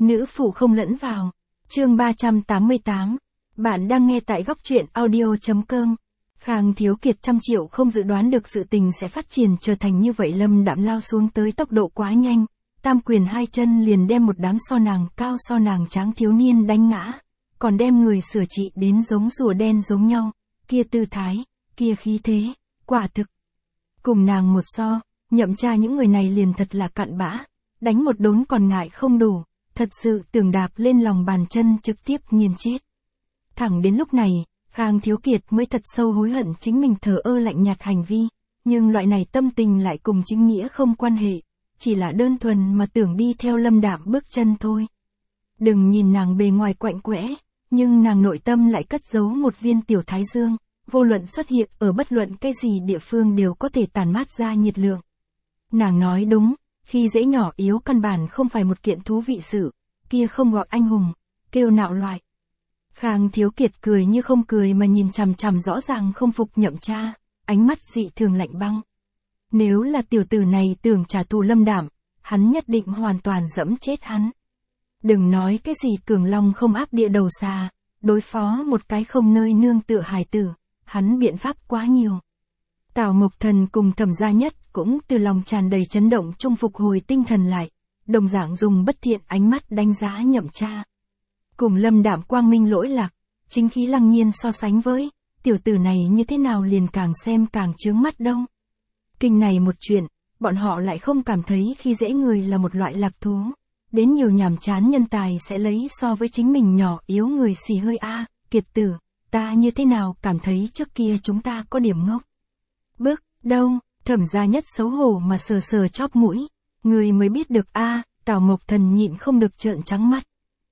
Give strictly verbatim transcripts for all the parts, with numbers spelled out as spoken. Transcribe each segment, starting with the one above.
Nữ phụ không lẫn vào. Chương ba trăm tám mươi tám. Bạn đang nghe tại góc truyện audio.com. Khang Thiếu Kiệt trăm triệu không dự đoán được sự tình sẽ phát triển trở thành như vậy. Lâm Đạm lao xuống tới tốc độ quá nhanh, tam quyền hai chân liền đem một đám so nàng cao so nàng tráng thiếu niên đánh ngã, còn đem người sửa trị đến giống rùa đen giống nhau, kia tư thái, kia khí thế, quả thực. Cùng nàng một so, Nhậm Cha những người này liền thật là cặn bã, đánh một đốn còn ngại không đủ, thật sự tưởng đạp lên lòng bàn chân trực tiếp nghiền chết. Thẳng đến lúc này, Khang Thiếu Kiệt mới thật sâu hối hận chính mình thờ ơ lạnh nhạt hành vi, nhưng loại này tâm tình lại cùng chính nghĩa không quan hệ, chỉ là đơn thuần mà tưởng đi theo Lâm Đạm bước chân thôi. Đừng nhìn nàng bề ngoài quạnh quẽ, nhưng nàng nội tâm lại cất giấu một viên tiểu thái dương, vô luận xuất hiện ở bất luận cái gì địa phương đều có thể tản mát ra nhiệt lượng. Nàng nói đúng, khi dễ nhỏ yếu căn bản không phải một kiện thú vị sự, kia không gọi anh hùng, kêu nạo loại. Khang Thiếu Kiệt cười như không cười mà nhìn chằm chằm rõ ràng không phục Nhậm Cha, ánh mắt dị thường lạnh băng. Nếu là tiểu tử này tưởng trả thù Lâm Đạm, hắn nhất định hoàn toàn dẫm chết hắn. Đừng nói cái gì cường long không áp địa đầu xà, đối phó một cái không nơi nương tựa hài tử, hắn biện pháp quá nhiều. Tào Mộc Thần cùng Thẩm Gia Nhất cũng từ lòng tràn đầy chấn động trung phục hồi tinh thần lại, đồng dạng dùng bất thiện ánh mắt đánh giá Nhậm Cha. Cùng Lâm Đạm quang minh lỗi lạc, chính khí lăng nhiên so sánh với, tiểu tử này như thế nào liền càng xem càng chướng mắt đâu. Kinh này một chuyện, bọn họ lại không cảm thấy khi dễ người là một loại lạc thú, đến nhiều nhàm chán nhân tài sẽ lấy so với chính mình nhỏ yếu người xì hơi a, Kiệt tử, ta như thế nào cảm thấy trước kia chúng ta có điểm ngốc. Bước, đâu, Thẩm Gia Nhất xấu hổ mà sờ sờ chóp mũi, người mới biết được a, Tào Mộc Thần nhịn không được trợn trắng mắt.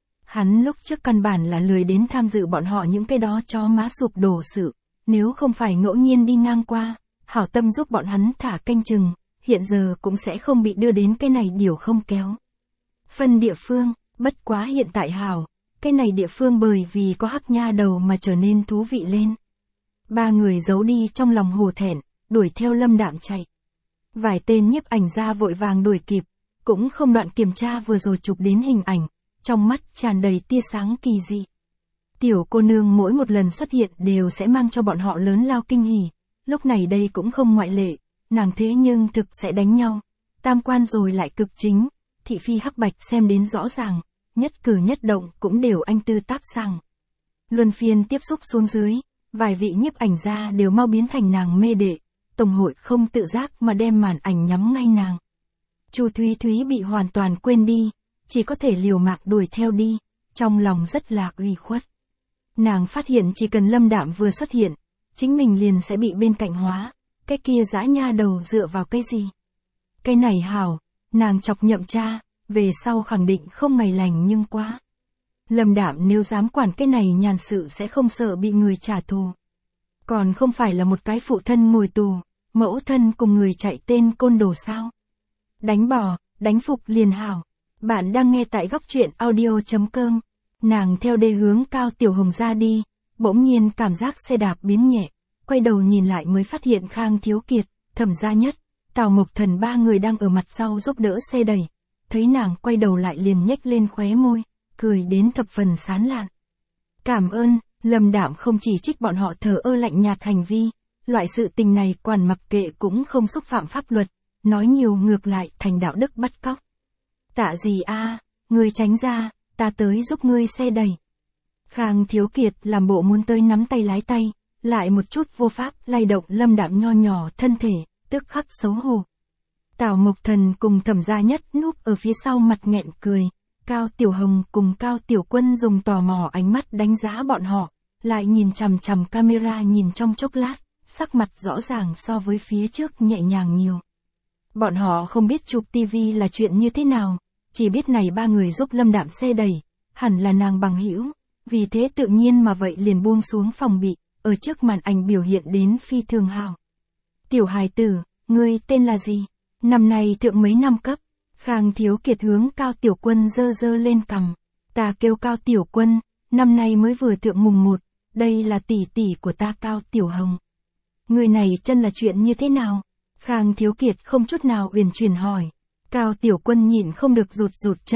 Hắn lúc trước căn bản là lười đến tham dự bọn họ những cái đó chó má sụp đổ sự, nếu không phải ngẫu nhiên đi ngang qua, hảo tâm giúp bọn hắn thả canh chừng, hiện giờ cũng sẽ không bị đưa đến cái này điều không kéo. Phân địa phương, bất quá hiện tại hảo, cái này địa phương bởi vì có Hắc Nha Đầu mà trở nên thú vị lên. Ba người giấu đi trong lòng hổ thẹn, đuổi theo Lâm Đạm chạy. Vài tên nhiếp ảnh gia vội vàng đuổi kịp, cũng không đoạn kiểm tra vừa rồi chụp đến hình ảnh, trong mắt tràn đầy tia sáng kỳ dị. Tiểu cô nương mỗi một lần xuất hiện đều sẽ mang cho bọn họ lớn lao kinh hỉ, lúc này đây cũng không ngoại lệ, nàng thế nhưng thực sẽ đánh nhau, tam quan rồi lại cực chính, thị phi hắc bạch xem đến rõ ràng, nhất cử nhất động cũng đều anh tư tác sàng. Luân phiên tiếp xúc xuống dưới, vài vị nhiếp ảnh gia đều mau biến thành nàng mê đệ, tổng hội không tự giác mà đem màn ảnh nhắm ngay nàng. Chu Thúy Thúy bị hoàn toàn quên đi, chỉ có thể liều mạng đuổi theo đi, trong lòng rất là uy khuất. Nàng phát hiện chỉ cần Lâm Đạm vừa xuất hiện, chính mình liền sẽ bị bên cạnh hóa, cái kia dã nha đầu dựa vào cái gì. Cái này hảo, nàng chọc Nhậm Cha, về sau khẳng định không ngày lành nhưng quá. Lâm Đạm nếu dám quản cái này nhàn sự sẽ không sợ bị người trả thù. Còn không phải là một cái phụ thân ngồi tù, mẫu thân cùng người chạy tên côn đồ sao. Đánh bỏ, đánh phục liền hảo. Bạn đang nghe tại góc truyện audio.com. Nàng theo đê hướng Cao Tiểu Hồng ra đi, bỗng nhiên cảm giác xe đạp biến nhẹ, quay đầu nhìn lại mới phát hiện Khang Thiếu Kiệt, Thẩm Gia Nhất, Tào Mộc Thần ba người đang ở mặt sau giúp đỡ xe đẩy. Thấy nàng quay đầu lại liền nhếch lên khóe môi, cười đến thập phần sán lạn. Cảm ơn, Lâm Đạm không chỉ trích bọn họ thờ ơ lạnh nhạt hành vi, loại sự tình này quản mặc kệ cũng không xúc phạm pháp luật, nói nhiều ngược lại thành đạo đức bắt cóc. Tạ gì a, ngươi tránh ra, ta tới giúp ngươi xe đẩy. Khang Thiếu Kiệt làm bộ muốn tới nắm tay lái tay, lại một chút vô pháp lay động Lâm Đạm nho nhỏ thân thể, tức khắc xấu hổ. Tào Mộc Thần cùng Thẩm Gia Nhất núp ở phía sau mặt nghẹn cười, Cao Tiểu Hồng cùng Cao Tiểu Quân dùng tò mò ánh mắt đánh giá bọn họ, lại nhìn chằm chằm camera nhìn trong chốc lát, sắc mặt rõ ràng so với phía trước nhẹ nhàng nhiều. Bọn họ không biết chụp tivi là chuyện như thế nào, chỉ biết này ba người giúp Lâm Đạm xe đẩy, hẳn là nàng bằng hữu, vì thế tự nhiên mà vậy liền buông xuống phòng bị, ở trước màn ảnh biểu hiện đến phi thường hào. Tiểu hài tử, ngươi tên là gì? Năm nay thượng mấy năm cấp? Khang Thiếu Kiệt hướng Cao Tiểu Quân dơ dơ lên cằm. Ta kêu Cao Tiểu Quân, năm nay mới vừa thượng mùng một, đây là tỷ tỷ của ta Cao Tiểu Hồng. Người này chân là chuyện như thế nào? Khang Thiếu Kiệt không chút nào uyển chuyển hỏi. Cao Tiểu Quân nhìn không được rụt rụt chân,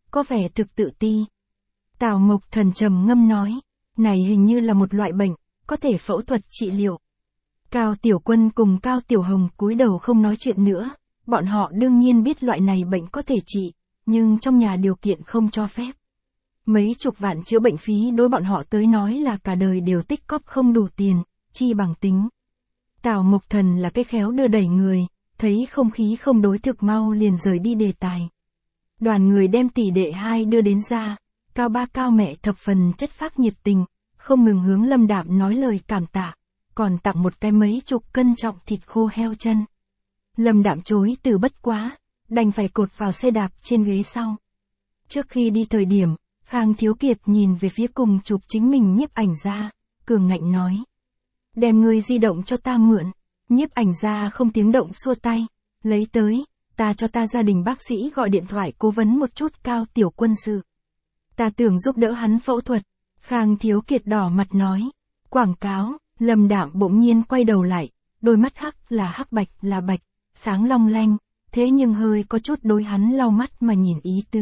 có vẻ thực tự ti. Tào Mộc Thần trầm ngâm nói, này hình như là một loại bệnh, có thể phẫu thuật trị liệu. Cao Tiểu Quân cùng Cao Tiểu Hồng cúi đầu không nói chuyện nữa, bọn họ đương nhiên biết loại này bệnh có thể trị, nhưng trong nhà điều kiện không cho phép. Mấy chục vạn chữa bệnh phí đối bọn họ tới nói là cả đời đều tích cóp không đủ tiền, chi bằng tính. Tào Mộc Thần là cái khéo đưa đẩy người, thấy không khí không đối thực mau liền rời đi đề tài. Đoàn người đem tỷ đệ hai đưa đến ra, Cao ba Cao mẹ thập phần chất phác nhiệt tình, không ngừng hướng Lâm Đạm nói lời cảm tạ, còn tặng một cái mấy chục cân trọng thịt khô heo chân. Lâm Đạm chối từ bất quá, đành phải cột vào xe đạp trên ghế sau. Trước khi đi thời điểm, Khang Thiếu Kiệt nhìn về phía cùng chụp chính mình nhiếp ảnh ra, cường ngạnh nói. Đem người di động cho ta mượn, nhiếp ảnh ra không tiếng động xua tay, lấy tới, ta cho ta gia đình bác sĩ gọi điện thoại cố vấn một chút Cao Tiểu Quân sự. Ta tưởng giúp đỡ hắn phẫu thuật, Khang Thiếu Kiệt đỏ mặt nói. Quảng cáo, Lâm Đạm bỗng nhiên quay đầu lại, đôi mắt hắc là hắc bạch là bạch, sáng long lanh, thế nhưng hơi có chút đối hắn lau mắt mà nhìn ý tứ.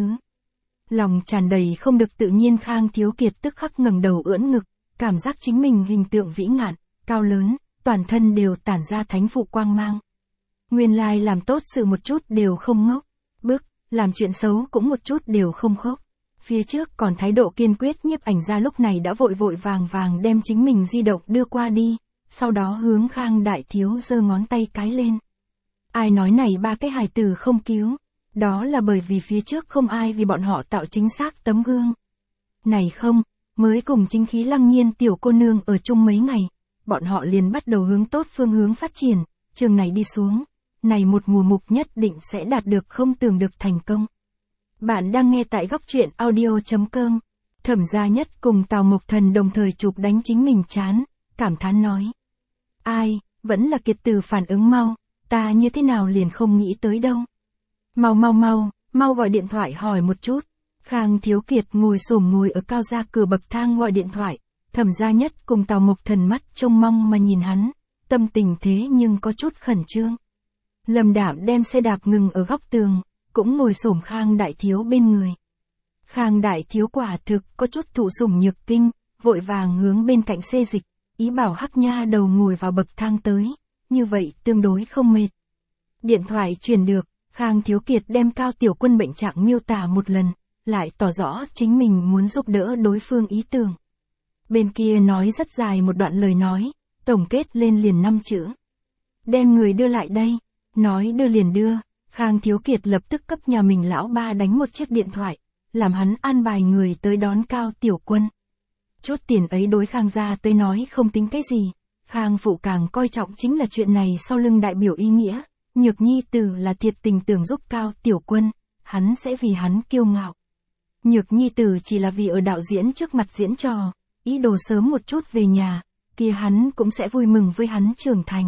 Lòng tràn đầy không được tự nhiên Khang Thiếu Kiệt tức khắc ngẩng đầu ưỡn ngực, cảm giác chính mình hình tượng vĩ ngạn, cao lớn, toàn thân đều tản ra thánh phụ quang mang. Nguyên lai làm tốt sự một chút đều không ngốc, bức, làm chuyện xấu cũng một chút đều không khốc. Phía trước còn thái độ kiên quyết nhiếp ảnh ra lúc này đã vội vội vàng vàng đem chính mình di động đưa qua đi, sau đó hướng Khang Đại Thiếu giơ ngón tay cái lên. Ai nói này ba cái hài tử không cứu, đó là bởi vì phía trước không ai vì bọn họ tạo chính xác tấm gương. Này không, mới cùng chính khí lăng nhiên tiểu cô nương ở chung mấy ngày, bọn họ liền bắt đầu hướng tốt phương hướng phát triển, trường này đi xuống, này một mùa mục nhất định sẽ đạt được không tưởng được thành công. Bạn đang nghe tại góc truyện audio chấm com. Thẩm Gia Nhất cùng Tào Mộc Thần đồng thời chụp đánh chính mình chán, cảm thán nói. Ai, vẫn là Kiệt Tử phản ứng mau, ta như thế nào liền không nghĩ tới đâu. Mau mau mau, mau gọi điện thoại hỏi một chút. Khang Thiếu Kiệt ngồi xổm ngồi ở cao ra cửa bậc thang gọi điện thoại, Thẩm Gia Nhất cùng Tào Mộc Thần mắt trông mong mà nhìn hắn, tâm tình thế nhưng có chút khẩn trương. Lâm Đạm đem xe đạp ngừng ở góc tường, cũng ngồi xổm Khang Đại Thiếu bên người. Khang Đại Thiếu quả thực có chút thụ sủng nhược kinh, vội vàng hướng bên cạnh xê dịch, ý bảo Hắc Nha đầu ngồi vào bậc thang tới, như vậy tương đối không mệt. Điện thoại truyền được, Khang Thiếu Kiệt đem Cao Tiểu Quân bệnh trạng miêu tả một lần, lại tỏ rõ chính mình muốn giúp đỡ đối phương ý tưởng. Bên kia nói rất dài một đoạn lời nói, tổng kết lên liền năm chữ. Đem người đưa lại đây, nói đưa liền đưa. Khang Thiếu Kiệt lập tức cấp nhà mình lão ba đánh một chiếc điện thoại, làm hắn an bài người tới đón Cao Tiểu Quân. Chút tiền ấy đối Khang gia tới nói không tính cái gì, Khang phụ càng coi trọng chính là chuyện này sau lưng đại biểu ý nghĩa, Nhược Nhi Tử là thiệt tình tưởng giúp Cao Tiểu Quân, hắn sẽ vì hắn kiêu ngạo. Nhược Nhi Tử chỉ là vì ở đạo diễn trước mặt diễn trò, ý đồ sớm một chút về nhà, kia hắn cũng sẽ vui mừng với hắn trưởng thành.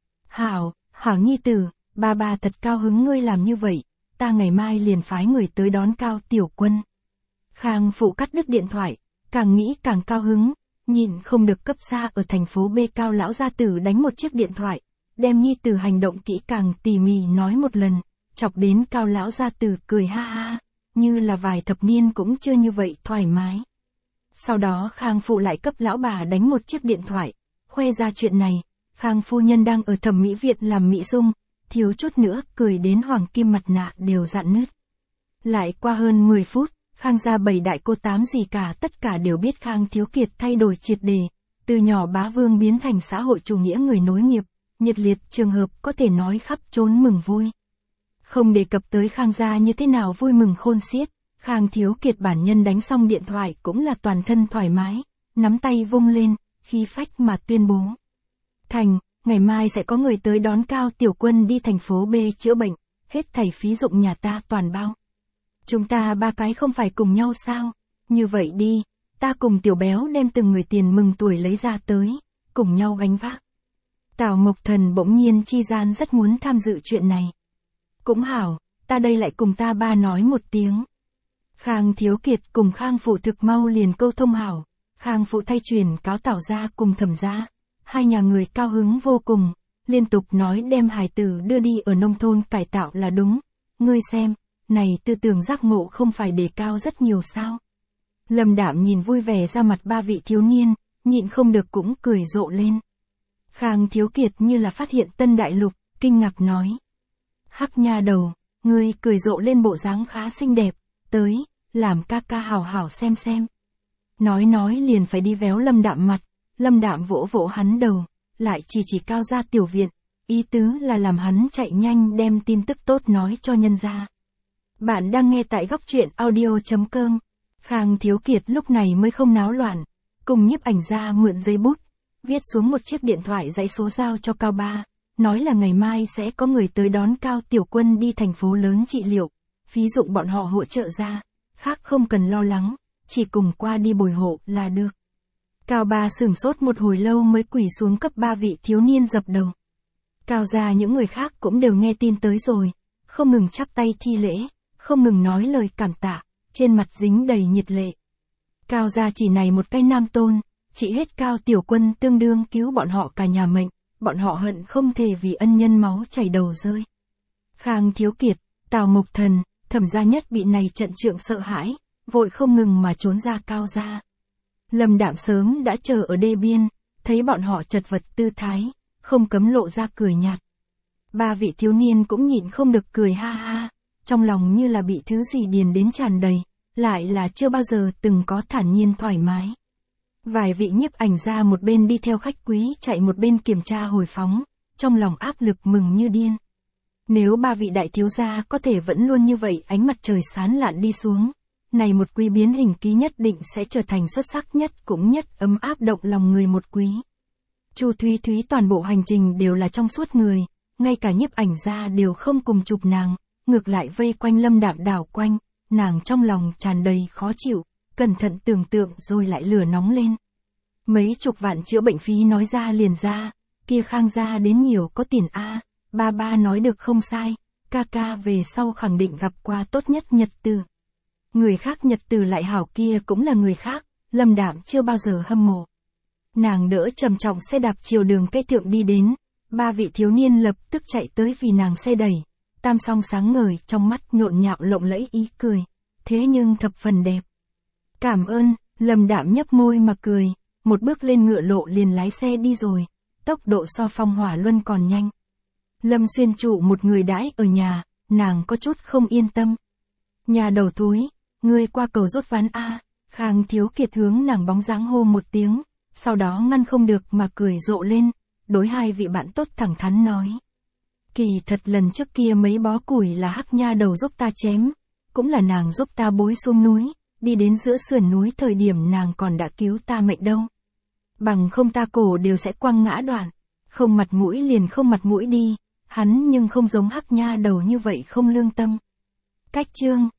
Hảo, Hảo Nhi Tử. Ba ba thật cao hứng ngươi làm như vậy, ta ngày mai liền phái người tới đón Cao Tiểu Quân. Khang phụ cắt đứt điện thoại, càng nghĩ càng cao hứng, nhìn không được cấp xa ở thành phố B Cao lão gia tử đánh một chiếc điện thoại, đem Nhi Tử hành động kỹ càng tỉ mỉ nói một lần, chọc đến Cao lão gia tử cười ha ha, như là vài thập niên cũng chưa như vậy thoải mái. Sau đó Khang phụ lại cấp lão bà đánh một chiếc điện thoại, khoe ra chuyện này, Khang phu nhân đang ở thẩm mỹ viện làm mỹ dung, thiếu chút nữa cười đến hoàng kim mặt nạ đều rạn nứt. Lại qua hơn mười phút, Khang gia bảy đại cô tám gì cả tất cả đều biết Khang Thiếu Kiệt thay đổi triệt đề, từ nhỏ bá vương biến thành xã hội chủ nghĩa người nối nghiệp, nhiệt liệt trường hợp có thể nói khắp trốn mừng vui. Không đề cập tới Khang gia như thế nào vui mừng khôn xiết, Khang Thiếu Kiệt bản nhân đánh xong điện thoại cũng là toàn thân thoải mái, nắm tay vung lên, khí phách mà tuyên bố. Thành, ngày mai sẽ có người tới đón Cao Tiểu Quân đi thành phố B chữa bệnh, hết thảy phí dụng nhà ta toàn bao. Chúng ta ba cái không phải cùng nhau sao? Như vậy đi, ta cùng Tiểu Béo đem từng người tiền mừng tuổi lấy ra tới, cùng nhau gánh vác. Tào Mộc Thần bỗng nhiên chi gian rất muốn tham dự chuyện này. Cũng hảo, ta đây lại cùng ta ba nói một tiếng. Khang Thiếu Kiệt cùng Khang phụ thực mau liền câu thông hảo, Khang phụ thay truyền cáo Tào gia cùng Thẩm gia. Hai nhà người cao hứng vô cùng, liên tục nói đem hài tử đưa đi ở nông thôn cải tạo là đúng. Ngươi xem, này tư tưởng giác ngộ không phải đề cao rất nhiều sao? Lâm Đạm nhìn vui vẻ ra mặt ba vị thiếu niên, nhịn không được cũng cười rộ lên. Khang Thiếu Kiệt như là phát hiện tân đại lục, kinh ngạc nói. Hắc nha đầu, ngươi cười rộ lên bộ dáng khá xinh đẹp, tới, làm ca ca hào hào xem xem. Nói nói liền phải đi véo Lâm Đạm mặt, Lâm Đạm vỗ vỗ hắn đầu, lại chỉ chỉ Cao gia tiểu viện, ý tứ là làm hắn chạy nhanh đem tin tức tốt nói cho nhân gia. Bạn đang nghe tại góc truyện audio chấm com. Khang Thiếu Kiệt lúc này mới không náo loạn, cùng nhiếp ảnh gia mượn giấy bút, viết xuống một chiếc điện thoại dãy số giao cho Cao Ba, nói là ngày mai sẽ có người tới đón Cao Tiểu Quân đi thành phố lớn trị liệu, phí dụng bọn họ hỗ trợ ra, khác không cần lo lắng, chỉ cùng qua đi bồi hộ là được. Cao Ba sửng sốt một hồi lâu mới quỳ xuống cấp ba vị thiếu niên dập đầu. Cao gia những người khác cũng đều nghe tin tới rồi, không ngừng chắp tay thi lễ, không ngừng nói lời cảm tạ, trên mặt dính đầy nhiệt lệ. Cao gia chỉ này một cái nam tôn, chỉ hết Cao Tiểu Quân tương đương cứu bọn họ cả nhà mệnh, bọn họ hận không thể vì ân nhân máu chảy đầu rơi. Khang Thiếu Kiệt, Tào Mộc Thần, Thẩm Gia Nhất bị này trận trượng sợ hãi, vội không ngừng mà trốn ra Cao gia. Lâm Đạm sớm đã chờ ở đê biên, thấy bọn họ chật vật tư thái, không cấm lộ ra cười nhạt. Ba vị thiếu niên cũng nhịn không được cười ha ha, trong lòng như là bị thứ gì điền đến tràn đầy, lại là chưa bao giờ từng có thản nhiên thoải mái. Vài vị nhiếp ảnh gia một bên đi theo khách quý chạy một bên kiểm tra hồi phóng, trong lòng áp lực mừng như điên. Nếu ba vị đại thiếu gia có thể vẫn luôn như vậy ánh mặt trời sáng lạn đi xuống, này một quý biến hình ký nhất định sẽ trở thành xuất sắc nhất cũng nhất ấm áp động lòng người một quý. Chu Thúy Thúy toàn bộ hành trình đều là trong suốt người, ngay cả nhiếp ảnh gia đều không cùng chụp nàng, ngược lại vây quanh Lâm Đạm đảo quanh, nàng trong lòng tràn đầy khó chịu, cẩn thận tưởng tượng rồi lại lửa nóng lên. Mấy chục vạn chữa bệnh phí nói ra liền ra, kia Khang gia đến nhiều có tiền a, ba ba nói được không sai, ca ca về sau khẳng định gặp qua tốt nhất nhật tử. Người khác nhật tử lại hảo kia cũng là người khác, Lâm Đạm chưa bao giờ hâm mộ. Nàng đỡ trầm trọng xe đạp chiều đường cây thượng đi đến, ba vị thiếu niên lập tức chạy tới vì nàng xe đẩy, tam song sáng ngời trong mắt nhộn nhạo lộng lẫy ý cười, thế nhưng thập phần đẹp. Cảm ơn, Lâm Đạm nhấp môi mà cười, một bước lên ngựa lộ liền lái xe đi rồi, tốc độ so Phong Hỏa Luân còn nhanh. Lâm Xuyên trụ một người đãi ở nhà, nàng có chút không yên tâm. Nhà đầu thúi, ngươi qua cầu rốt ván a, Khang Thiếu Kiệt hướng nàng bóng dáng hô một tiếng, sau đó ngăn không được mà cười rộ lên, đối hai vị bạn tốt thẳng thắn nói. Kỳ thật lần trước kia mấy bó củi là Hắc nha đầu giúp ta chém, cũng là nàng giúp ta bối xuống núi, đi đến giữa sườn núi thời điểm nàng còn đã cứu ta mệnh đâu. Bằng không ta cổ đều sẽ quăng ngã đoạn, không mặt mũi liền không mặt mũi đi, hắn nhưng không giống Hắc nha đầu như vậy không lương tâm. Cách chương